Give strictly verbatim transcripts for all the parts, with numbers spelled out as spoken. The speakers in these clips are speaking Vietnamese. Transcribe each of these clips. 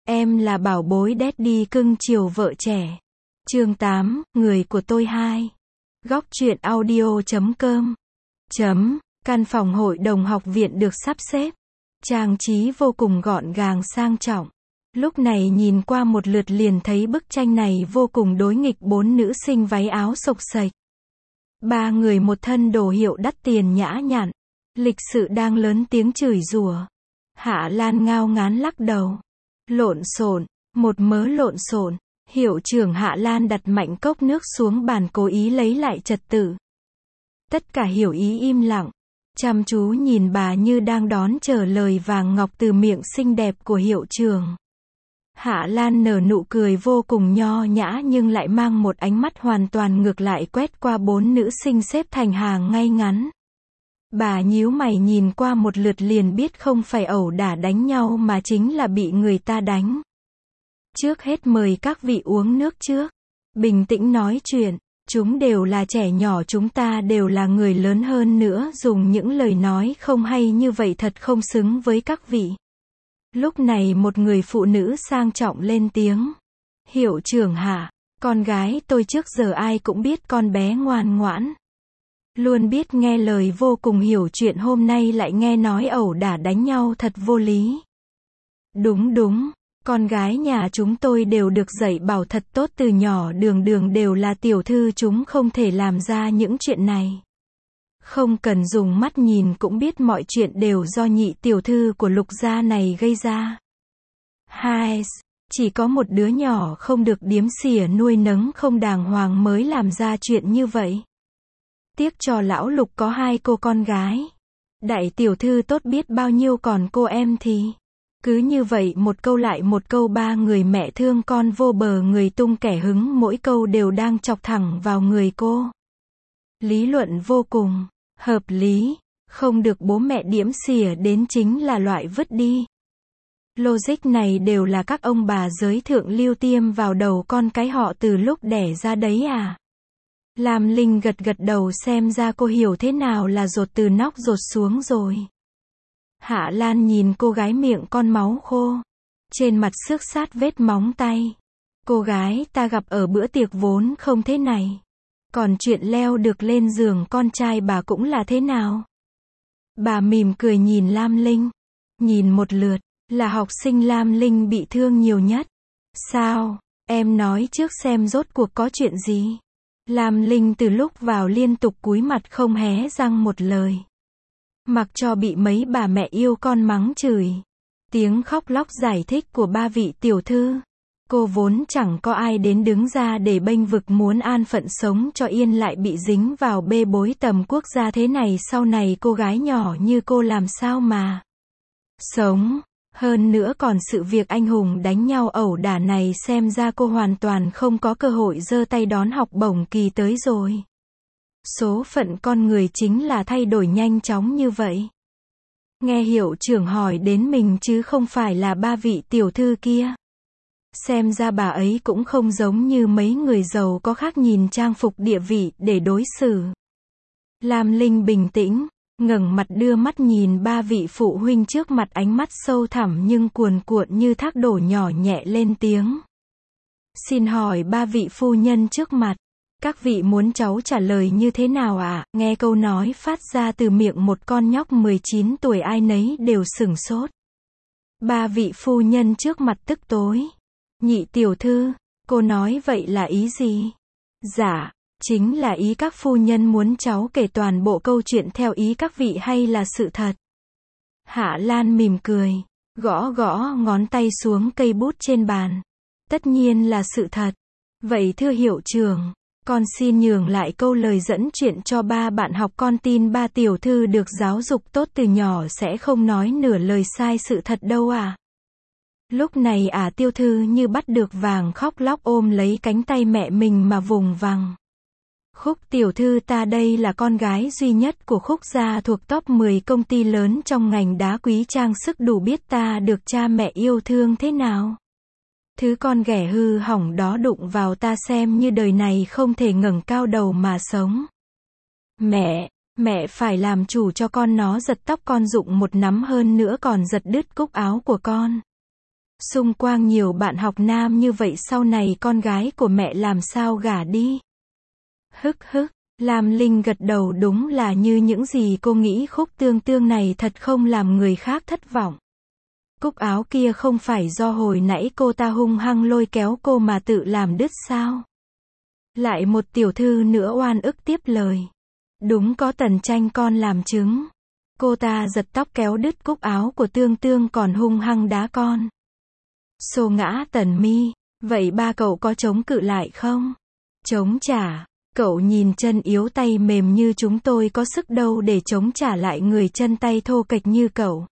Em là bảo bối daddy cưng chiều vợ trẻ. Chương tám, người của tôi hai. Góc truyện audio chấm com. Chấm, căn phòng hội đồng học viện được sắp xếp. Trang trí vô cùng gọn gàng sang trọng. Lúc này nhìn qua một lượt liền thấy bức tranh này vô cùng đối nghịch, bốn nữ sinh váy áo xộc xệch. Ba người một thân đồ hiệu đắt tiền nhã nhặn. Lịch sự đang lớn tiếng chửi rủa. Hạ Lan ngao ngán lắc đầu. Lộn xộn, một mớ lộn xộn. Hiệu trưởng Hạ Lan đặt mạnh cốc nước xuống bàn cố ý lấy lại trật tự. Tất cả hiểu ý im lặng, chăm chú nhìn bà như đang đón chờ lời vàng ngọc từ miệng xinh đẹp của hiệu trưởng. Hạ Lan nở nụ cười vô cùng nho nhã nhưng lại mang một ánh mắt hoàn toàn ngược lại quét qua bốn nữ sinh xếp thành hàng ngay ngắn. Bà nhíu mày nhìn qua một lượt liền biết không phải ẩu đả đánh nhau mà chính là bị người ta đánh. Trước hết mời các vị uống nước trước. Bình tĩnh nói chuyện, chúng đều là trẻ nhỏ, chúng ta đều là người lớn hơn nữa, dùng những lời nói không hay như vậy thật không xứng với các vị. Lúc này một người phụ nữ sang trọng lên tiếng. Hiệu trưởng Hạ, con gái tôi trước giờ ai cũng biết con bé ngoan ngoãn. Luôn biết nghe lời, vô cùng hiểu chuyện, hôm nay lại nghe nói ẩu đả đánh nhau thật vô lý. Đúng đúng, con gái nhà chúng tôi đều được dạy bảo thật tốt từ nhỏ, đường đường đều là tiểu thư, chúng không thể làm ra những chuyện này. Không cần dùng mắt nhìn cũng biết mọi chuyện đều do nhị tiểu thư của Lục gia này gây ra. Hai, chỉ có một đứa nhỏ không được điếm xỉa nuôi nấng không đàng hoàng mới làm ra chuyện như vậy. Tiếc cho lão Lục có hai cô con gái. Đại tiểu thư tốt biết bao nhiêu, còn cô em thì cứ như vậy một câu lại một câu, ba người mẹ thương con vô bờ, người tung kẻ hứng, mỗi câu đều đang chọc thẳng vào người cô. Lý luận vô cùng hợp lý, không được bố mẹ điếm xỉa đến chính là loại vứt đi. Logic này đều là các ông bà giới thượng lưu tiêm vào đầu con cái họ từ lúc đẻ ra đấy à? Lam Linh gật gật đầu, xem ra cô hiểu thế nào là dột từ nóc dột xuống rồi. Hạ Lan nhìn cô gái miệng con máu khô, trên mặt xước sát vết móng tay. Cô gái ta gặp ở bữa tiệc vốn không thế này. Còn chuyện leo được lên giường con trai bà cũng là thế nào? Bà mỉm cười nhìn Lam Linh. Nhìn một lượt, là học sinh Lam Linh bị thương nhiều nhất. Sao? Em nói trước xem rốt cuộc có chuyện gì? Lam Linh từ lúc vào liên tục cúi mặt không hé răng một lời. Mặc cho bị mấy bà mẹ yêu con mắng chửi. Tiếng khóc lóc giải thích của ba vị tiểu thư. Cô vốn chẳng có ai đến đứng ra để bênh vực, muốn an phận sống cho yên, lại bị dính vào bê bối tầm quốc gia thế này, sau này cô gái nhỏ như cô làm sao mà sống. Hơn nữa còn sự việc anh hùng đánh nhau ẩu đả này, xem ra cô hoàn toàn không có cơ hội giơ tay đón học bổng kỳ tới rồi. Số phận con người chính là thay đổi nhanh chóng như vậy. Nghe hiệu trưởng hỏi đến mình chứ không phải là ba vị tiểu thư kia. Xem ra bà ấy cũng không giống như mấy người giàu có khác nhìn trang phục địa vị để đối xử. Lam Linh bình tĩnh, ngẩng mặt đưa mắt nhìn ba vị phụ huynh trước mặt, ánh mắt sâu thẳm nhưng cuồn cuộn như thác đổ, nhỏ nhẹ lên tiếng. Xin hỏi ba vị phu nhân trước mặt, các vị muốn cháu trả lời như thế nào ạ? À? Nghe câu nói phát ra từ miệng một con nhóc mười chín tuổi, ai nấy đều sửng sốt. Ba vị phu nhân trước mặt tức tối. Nhị tiểu thư, cô nói vậy là ý gì? Dạ, chính là ý các phu nhân muốn cháu kể toàn bộ câu chuyện theo ý các vị hay là sự thật? Hạ Lan mỉm cười, gõ gõ ngón tay xuống cây bút trên bàn. Tất nhiên là sự thật. Vậy thưa hiệu trưởng, con xin nhường lại câu lời dẫn chuyện cho ba bạn học, con tin ba tiểu thư được giáo dục tốt từ nhỏ sẽ không nói nửa lời sai sự thật đâu à. Lúc này à tiểu thư như bắt được vàng, khóc lóc ôm lấy cánh tay mẹ mình mà vùng vằng. Khúc tiểu thư ta đây là con gái duy nhất của Khúc gia, thuộc top mười công ty lớn trong ngành đá quý trang sức, đủ biết ta được cha mẹ yêu thương thế nào. Thứ con ghẻ hư hỏng đó đụng vào ta xem như đời này không thể ngẩng cao đầu mà sống. Mẹ, mẹ phải làm chủ cho con, nó giật tóc con, dụng một nắm hơn nữa còn giật đứt cúc áo của con. Xung quanh nhiều bạn học nam như vậy sau này con gái của mẹ làm sao gả đi? Hức hức, Lam Linh gật đầu, đúng là như những gì cô nghĩ, Khúc Tương Tương này thật không làm người khác thất vọng. Cúc áo kia không phải do hồi nãy cô ta hung hăng lôi kéo cô mà tự làm đứt sao? Lại một tiểu thư nữa oan ức tiếp lời. Đúng, có Tần Tranh con làm chứng. Cô ta giật tóc kéo đứt cúc áo của Tương Tương còn hung hăng đá con. Xô ngã Tần Mi, vậy ba cậu có chống cự lại không? Chống trả, cậu nhìn chân yếu tay mềm như chúng tôi có sức đâu để chống trả lại người chân tay thô kệch như cậu.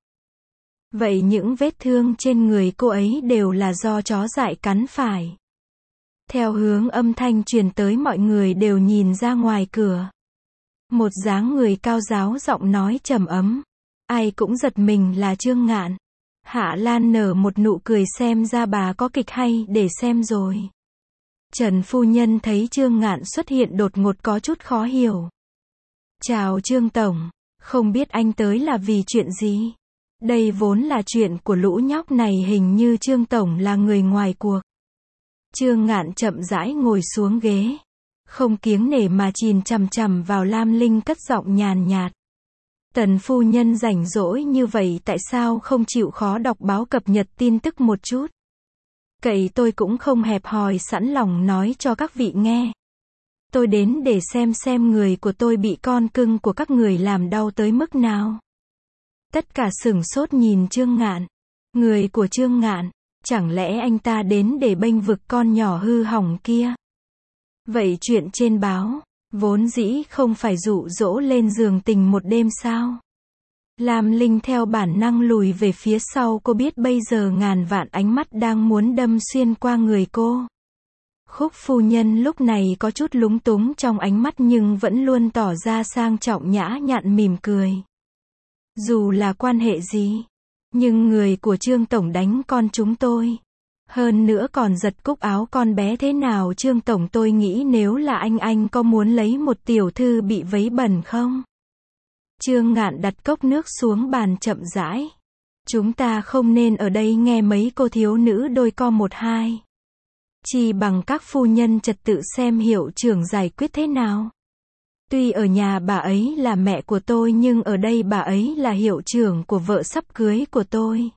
Vậy những vết thương trên người cô ấy đều là do chó dại cắn phải. Theo hướng âm thanh truyền tới, mọi người đều nhìn ra ngoài cửa. Một dáng người cao ráo giọng nói trầm ấm. Ai cũng giật mình là Trương Ngạn. Hạ Lan nở một nụ cười, xem ra bà có kịch hay để xem rồi. Trần phu nhân thấy Trương Ngạn xuất hiện đột ngột có chút khó hiểu. Chào Trương Tổng, không biết anh tới là vì chuyện gì? Đây vốn là chuyện của lũ nhóc này, hình như Trương Tổng là người ngoài cuộc. Trương Ngạn chậm rãi ngồi xuống ghế, không kiêng nể mà chìm chằm chằm vào Lam Linh, cất giọng nhàn nhạt. Tần phu nhân rảnh rỗi như vậy tại sao không chịu khó đọc báo cập nhật tin tức một chút? Cậy tôi cũng không hẹp hòi, sẵn lòng nói cho các vị nghe. Tôi đến để xem xem người của tôi bị con cưng của các người làm đau tới mức nào. Tất cả sửng sốt nhìn Trương Ngạn. Người của Trương Ngạn, chẳng lẽ anh ta đến để bênh vực con nhỏ hư hỏng kia? Vậy chuyện trên báo, vốn dĩ không phải dụ dỗ lên giường tình một đêm sao? Lam Linh theo bản năng lùi về phía sau, cô biết bây giờ ngàn vạn ánh mắt đang muốn đâm xuyên qua người cô. Khúc phu nhân lúc này có chút lúng túng trong ánh mắt nhưng vẫn luôn tỏ ra sang trọng nhã nhặn mỉm cười. Dù là quan hệ gì, nhưng người của Trương Tổng đánh con chúng tôi. Hơn nữa còn giật cúc áo con bé thế nào Trương Tổng, tôi nghĩ nếu là anh anh có muốn lấy một tiểu thư bị vấy bẩn không? Trương Ngạn đặt cốc nước xuống bàn chậm rãi. Chúng ta không nên ở đây nghe mấy cô thiếu nữ đôi co một hai. Chỉ bằng các phu nhân trật tự xem hiệu trưởng giải quyết thế nào. Tuy ở nhà bà ấy là mẹ của tôi nhưng ở đây bà ấy là hiệu trưởng của vợ sắp cưới của tôi.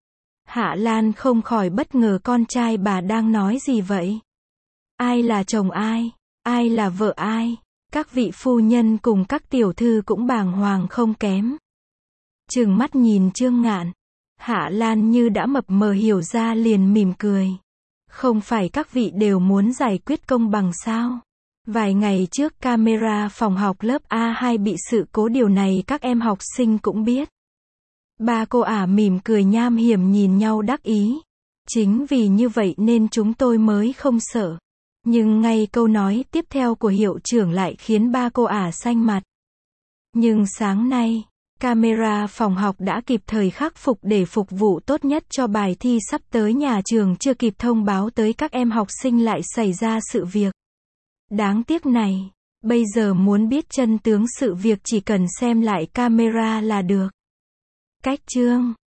Hạ Lan không khỏi bất ngờ, con trai bà đang nói gì vậy? Ai là chồng ai? Ai là vợ ai? Các vị phu nhân cùng các tiểu thư cũng bàng hoàng không kém. Trừng mắt nhìn Trương Ngạn. Hạ Lan như đã mập mờ hiểu ra liền mỉm cười. Không phải các vị đều muốn giải quyết công bằng sao? Vài ngày trước camera phòng học lớp A hai bị sự cố, điều này các em học sinh cũng biết. Ba cô ả mỉm cười nham hiểm nhìn nhau đắc ý. Chính vì như vậy nên chúng tôi mới không sợ. Nhưng ngay câu nói tiếp theo của hiệu trưởng lại khiến ba cô ả xanh mặt. Nhưng sáng nay, camera phòng học đã kịp thời khắc phục để phục vụ tốt nhất cho bài thi sắp tới, nhà trường chưa kịp thông báo tới các em học sinh lại xảy ra sự việc đáng tiếc này. Bây giờ muốn biết chân tướng sự việc chỉ cần xem lại camera là được. Cách chương